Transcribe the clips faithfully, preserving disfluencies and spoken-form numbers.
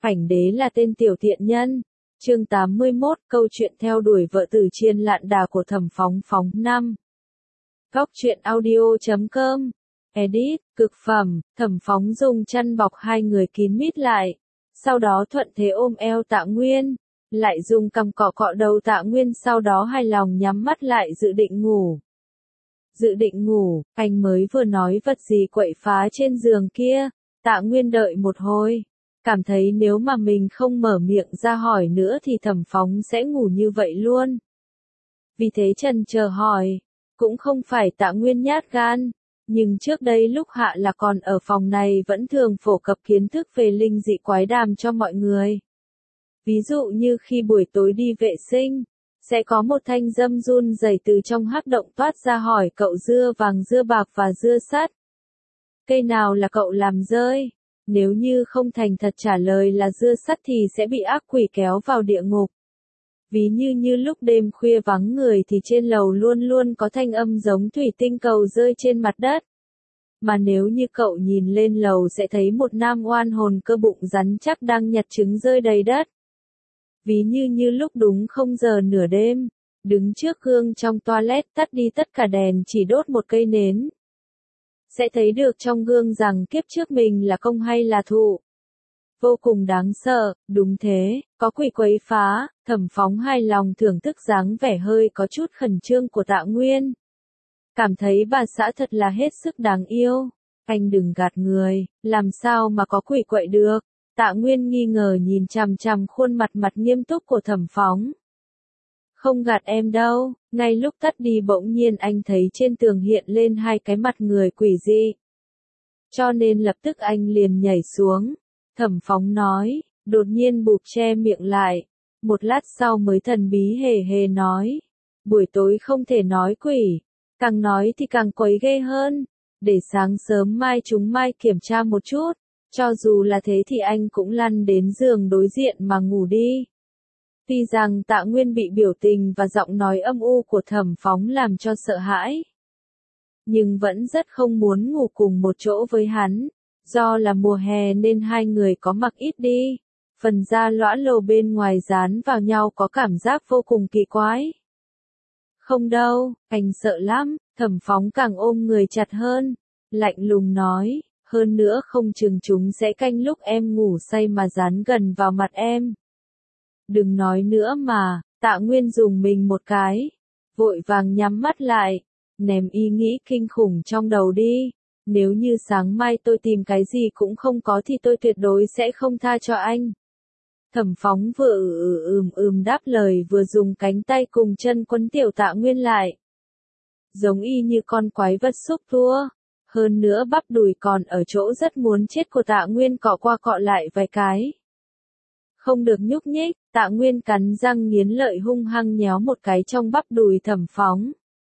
Ảnh đế là tên tiểu thiện nhân. Chương tám mươi mốt, câu chuyện theo đuổi vợ từ Chiên Lạn Đà của Thẩm Phóng Phóng năm. Góc truyện audio chấm com. Edit, cực phẩm, Thẩm Phóng dùng chăn bọc hai người kín mít lại. Sau đó thuận thế ôm eo Tạ Nguyên. Lại dùng cằm cọ cọ đầu Tạ Nguyên, sau đó hài lòng nhắm mắt lại dự định ngủ. Dự định ngủ, anh mới vừa nói vật gì quậy phá trên giường kia. Tạ Nguyên đợi một hồi. Cảm thấy nếu mà mình không mở miệng ra hỏi nữa thì Thẩm Phóng sẽ ngủ như vậy luôn. Vì thế chần chờ hỏi. Cũng không phải Tạ Nguyên nhát gan. Nhưng trước đây lúc Hạ là còn ở phòng này vẫn thường phổ cập kiến thức về linh dị quái đàm cho mọi người. Ví dụ như khi buổi tối đi vệ sinh, sẽ có một thanh dâm run rẩy từ trong hắc động toát ra hỏi cậu dưa vàng dưa bạc và dưa sắt. Cây nào là cậu làm rơi? Nếu như không thành thật trả lời là dưa sắt thì sẽ bị ác quỷ kéo vào địa ngục. Ví như như lúc đêm khuya vắng người thì trên lầu luôn luôn có thanh âm giống thủy tinh cầu rơi trên mặt đất. Mà nếu như cậu nhìn lên lầu sẽ thấy một nam oan hồn cơ bụng rắn chắc đang nhặt trứng rơi đầy đất. Ví như như lúc đúng không giờ nửa đêm, đứng trước gương trong toilet tắt đi tất cả đèn chỉ đốt một cây nến. Sẽ thấy được trong gương rằng kiếp trước mình là công hay là thụ. Vô cùng đáng sợ, đúng thế, có quỷ quấy phá. Thẩm Phóng hài lòng thưởng thức dáng vẻ hơi có chút khẩn trương của Tạ Nguyên. Cảm thấy bà xã thật là hết sức đáng yêu. Anh đừng gạt người, làm sao mà có quỷ quậy được. Tạ Nguyên nghi ngờ nhìn chằm chằm khuôn mặt mặt nghiêm túc của Thẩm Phóng. Không gạt em đâu. Ngay lúc tắt đi bỗng nhiên anh thấy trên tường hiện lên hai cái mặt người quỷ dị. Cho nên lập tức anh liền nhảy xuống. Thẩm Phóng nói, đột nhiên bụp che miệng lại. Một lát sau mới thần bí hề hề nói. Buổi tối không thể nói quỷ. Càng nói thì càng quấy ghê hơn. Để sáng sớm mai chúng mai kiểm tra một chút. Cho dù là thế thì anh cũng lăn đến giường đối diện mà ngủ đi. Tuy rằng Tạ Nguyên bị biểu tình và giọng nói âm u của Thẩm Phóng làm cho sợ hãi. Nhưng vẫn rất không muốn ngủ cùng một chỗ với hắn. Do là mùa hè nên hai người có mặc ít đi. Phần da lõa lồ bên ngoài dán vào nhau có cảm giác vô cùng kỳ quái. Không đâu, anh sợ lắm. Thẩm Phóng càng ôm người chặt hơn. Lạnh lùng nói, hơn nữa không chừng chúng sẽ canh lúc em ngủ say mà dán gần vào mặt em. Đừng nói nữa mà. Tạ Nguyên dùng mình một cái. Vội vàng nhắm mắt lại. Ném ý nghĩ kinh khủng trong đầu đi. Nếu như sáng mai tôi tìm cái gì cũng không có thì tôi tuyệt đối sẽ không tha cho anh. Thẩm Phóng vừa ừ ừ ừm ừm đáp lời vừa dùng cánh tay cùng chân quấn tiểu Tạ Nguyên lại. Giống y như con quái vật xúc tua. Hơn nữa bắp đùi còn ở chỗ rất muốn chết của Tạ Nguyên cọ qua cọ lại vài cái. Không được nhúc nhích, Tạ Nguyên cắn răng nghiến lợi hung hăng nhéo một cái trong bắp đùi Thẩm Phóng.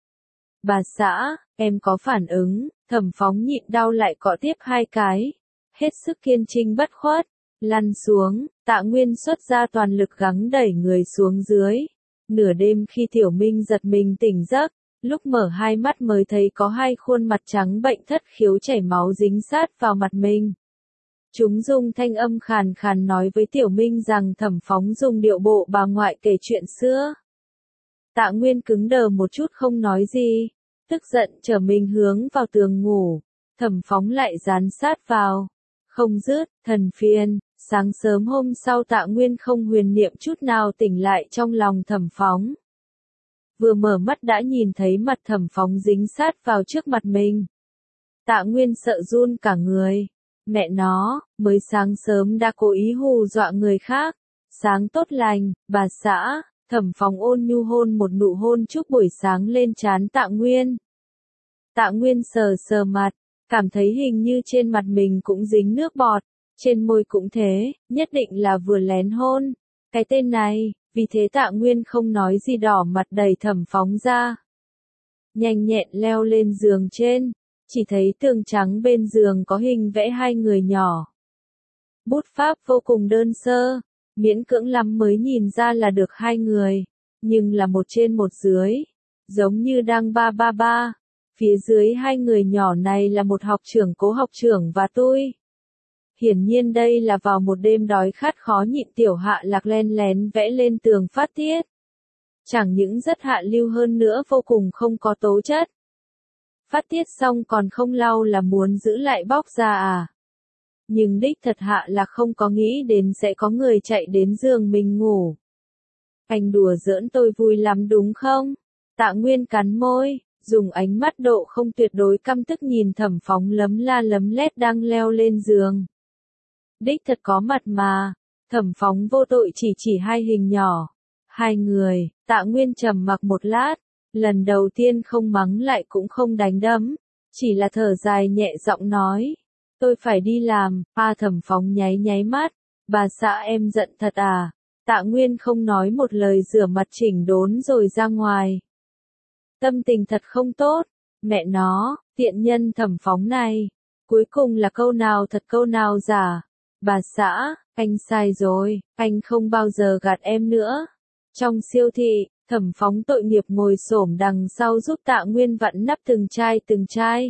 Bà xã, em có phản ứng. Thẩm Phóng nhịn đau lại cọ tiếp hai cái. Hết sức kiên trinh bất khuất. Lăn xuống, Tạ Nguyên xuất ra toàn lực gắng đẩy người xuống dưới. Nửa đêm khi Tiểu Minh giật mình tỉnh giấc, lúc mở hai mắt mới thấy có hai khuôn mặt trắng bệnh thất khiếu chảy máu dính sát vào mặt mình. Chúng dùng thanh âm khàn khàn nói với Tiểu Minh rằng Thẩm Phóng dùng điệu bộ bà ngoại kể chuyện xưa. Tạ Nguyên cứng đờ một chút không nói gì. Tức giận trở mình hướng vào tường ngủ. Thẩm Phóng lại dán sát vào. Không dứt, thần phiền. Sáng sớm hôm sau Tạ Nguyên không huyền niệm chút nào tỉnh lại trong lòng Thẩm Phóng. Vừa mở mắt đã nhìn thấy mặt Thẩm Phóng dính sát vào trước mặt mình. Tạ Nguyên sợ run cả người. Mẹ nó, mới sáng sớm đã cố ý hù dọa người khác. Sáng tốt lành, bà xã. Thẩm Phóng ôn nhu hôn một nụ hôn chúc buổi sáng lên trán Tạ Nguyên. Tạ Nguyên sờ sờ mặt, cảm thấy hình như trên mặt mình cũng dính nước bọt, trên môi cũng thế, nhất định là vừa lén hôn. Cái tên này, vì thế Tạ Nguyên không nói gì đỏ mặt đẩy Thẩm Phóng ra. Nhanh nhẹn leo lên giường trên, chỉ thấy tường trắng bên giường có hình vẽ hai người nhỏ. Bút pháp vô cùng đơn sơ. Miễn cưỡng lắm mới nhìn ra là được hai người, nhưng là một trên một dưới, giống như đang ba ba ba. Phía dưới hai người nhỏ này là một học trưởng Cố học trưởng và tôi. Hiển nhiên đây là vào một đêm đói khát khó nhịn Tiểu Hạ Lạc len lén vẽ lên tường phát tiết. Chẳng những rất hạ lưu hơn nữa vô cùng không có tố chất. Phát tiết xong còn không lau là muốn giữ lại bóc ra à. Nhưng đích thật Hạ Lạc không có nghĩ đến sẽ có người chạy đến giường mình ngủ. Anh đùa giỡn tôi vui lắm đúng không? Tạ Nguyên cắn môi, dùng ánh mắt độ không tuyệt đối căm tức nhìn Thẩm Phóng lấm la lấm lét đang leo lên giường. Đích thật có mặt mà. Thẩm Phóng vô tội chỉ chỉ hai hình nhỏ. Hai người, Tạ Nguyên trầm mặc một lát, lần đầu tiên không mắng lại cũng không đánh đấm, chỉ là thở dài nhẹ giọng nói. Tôi phải đi làm, a Thẩm Phóng nháy nháy mắt, bà xã em giận thật à? Tạ Nguyên không nói một lời rửa mặt chỉnh đốn rồi ra ngoài. Tâm tình thật không tốt, mẹ nó, tiện nhân Thẩm Phóng này. Cuối cùng là câu nào thật câu nào giả. Bà xã, anh sai rồi, anh không bao giờ gạt em nữa. Trong siêu thị, Thẩm Phóng tội nghiệp ngồi xổm đằng sau giúp Tạ Nguyên vặn nắp từng chai từng chai.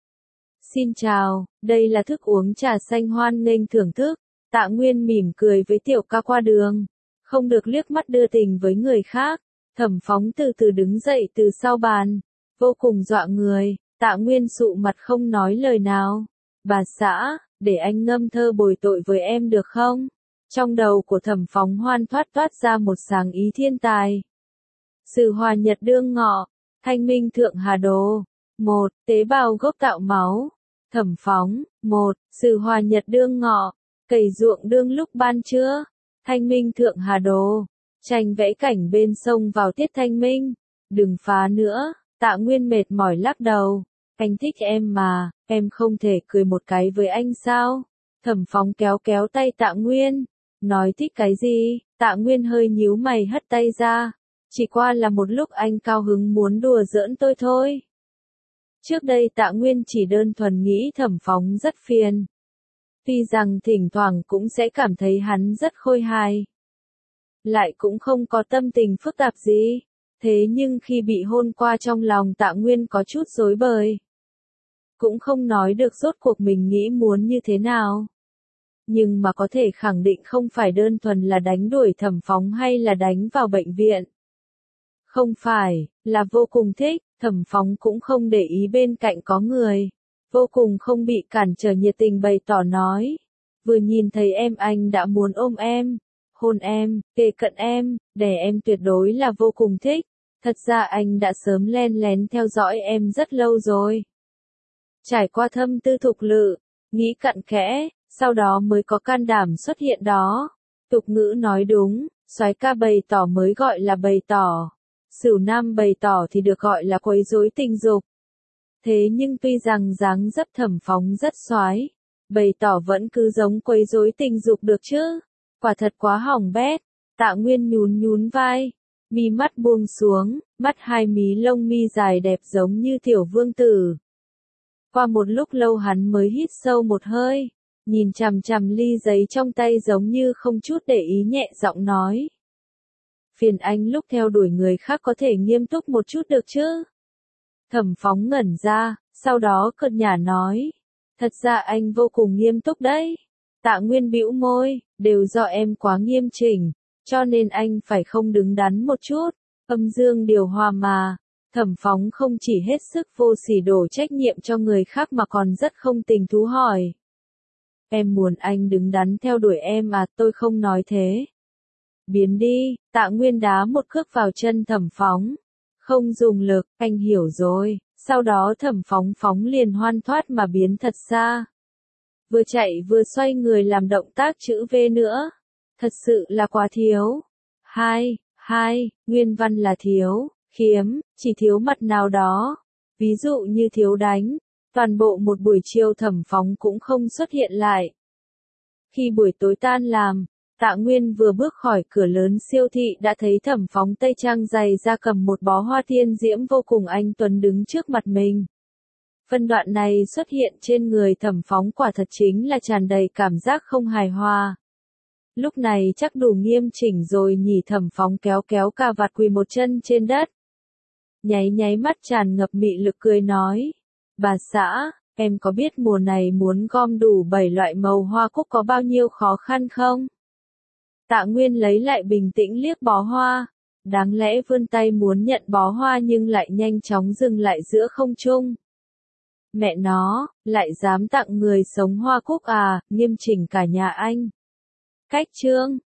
Xin chào, đây là thức uống trà xanh hoan nghênh thưởng thức. Tạ Nguyên mỉm cười với Tiểu Ca qua đường, không được liếc mắt đưa tình với người khác. Thẩm Phóng từ từ đứng dậy từ sau bàn, vô cùng dọa người. Tạ Nguyên sụ mặt không nói lời nào. Bà xã, để anh ngâm thơ bồi tội với em được không? Trong đầu của Thẩm Phóng hoan thoát toát ra một sáng ý thiên tài. Sự hòa nhật đương ngọ, thanh minh thượng hà đồ. Một, tế bào gốc tạo máu. Thẩm Phóng, một, sự hòa nhật đương ngọ, cày ruộng đương lúc ban trưa. Thanh minh thượng hà đồ, tranh vẽ cảnh bên sông vào tiết thanh minh. Đừng phá nữa, Tạ Nguyên mệt mỏi lắc đầu. Anh thích em mà, em không thể cười một cái với anh sao? Thẩm Phóng kéo kéo tay Tạ Nguyên. Nói thích cái gì? Tạ Nguyên hơi nhíu mày hất tay ra. Chỉ qua là một lúc anh cao hứng muốn đùa giỡn tôi thôi. Trước đây Tạ Nguyên chỉ đơn thuần nghĩ Thẩm Phóng rất phiền. Tuy rằng thỉnh thoảng cũng sẽ cảm thấy hắn rất khôi hài. Lại cũng không có tâm tình phức tạp gì. Thế nhưng khi bị hôn qua trong lòng Tạ Nguyên có chút rối bời. Cũng không nói được rốt cuộc mình nghĩ muốn như thế nào. Nhưng mà có thể khẳng định không phải đơn thuần là đánh đuổi Thẩm Phóng hay là đánh vào bệnh viện. Không phải, là vô cùng thích, Thẩm Phóng cũng không để ý bên cạnh có người. Vô cùng không bị cản trở nhiệt tình bày tỏ nói. Vừa nhìn thấy em anh đã muốn ôm em, hôn em, kề cận em, để em tuyệt đối là vô cùng thích. Thật ra anh đã sớm len lén theo dõi em rất lâu rồi. Trải qua thâm tư thục lự, nghĩ cặn kẽ, sau đó mới có can đảm xuất hiện đó. Tục ngữ nói đúng, soái ca bày tỏ mới gọi là bày tỏ. Sửu nam bày tỏ thì được gọi là quấy rối tình dục. Thế nhưng tuy rằng dáng dấp Thẩm Phóng rất soái, bày tỏ vẫn cứ giống quấy rối tình dục được chứ. Quả thật quá hỏng bét. Tạ Nguyên nhún nhún vai, mi mắt buông xuống, mắt hai mí lông mi dài đẹp giống như tiểu vương tử. Qua một lúc lâu hắn mới hít sâu một hơi, nhìn chằm chằm ly giấy trong tay giống như không chút để ý nhẹ giọng nói. Phiền anh lúc theo đuổi người khác có thể nghiêm túc một chút được chứ? Thẩm Phóng ngẩn ra, sau đó cợt nhả nói. Thật ra anh vô cùng nghiêm túc đấy. Tạ Nguyên bĩu môi, đều do em quá nghiêm chỉnh, cho nên anh phải không đứng đắn một chút. Âm dương điều hòa mà. Thẩm Phóng không chỉ hết sức vô sỉ đổ trách nhiệm cho người khác mà còn rất không tình thú hỏi. Em muốn anh đứng đắn theo đuổi em à? Tôi không nói thế. Biến đi. Tạ Nguyên đá một cước vào chân Thẩm Phóng. Không dùng lực, anh hiểu rồi. Sau đó Thẩm Phóng phóng liền hoan thoát mà biến thật xa. Vừa chạy vừa xoay người làm động tác chữ V nữa. Thật sự là quá thiếu. Hai, hai, nguyên văn là thiếu, khiếm, chỉ thiếu mặt nào đó. Ví dụ như thiếu đánh. Toàn bộ một buổi chiều Thẩm Phóng cũng không xuất hiện lại. Khi buổi tối tan làm, Tạ Nguyên vừa bước khỏi cửa lớn siêu thị đã thấy Thẩm Phóng tây trang dày ra cầm một bó hoa thiên diễm vô cùng anh tuấn đứng trước mặt mình. Phân đoạn này xuất hiện trên người Thẩm Phóng quả thật chính là tràn đầy cảm giác không hài hòa. Lúc này chắc đủ nghiêm chỉnh rồi nhỉ. Thẩm Phóng kéo kéo cà vạt quỳ một chân trên đất. Nháy nháy mắt tràn ngập mị lực cười nói. Bà xã, Em có biết mùa này muốn gom đủ bảy loại màu hoa cúc có bao nhiêu khó khăn không? Tạ Nguyên lấy lại bình tĩnh liếc bó hoa. Đáng lẽ vươn tay muốn nhận bó hoa nhưng lại nhanh chóng dừng lại giữa không trung. Mẹ nó, lại dám tặng người sống hoa cúc à, nghiêm chỉnh cả nhà anh. Cách chương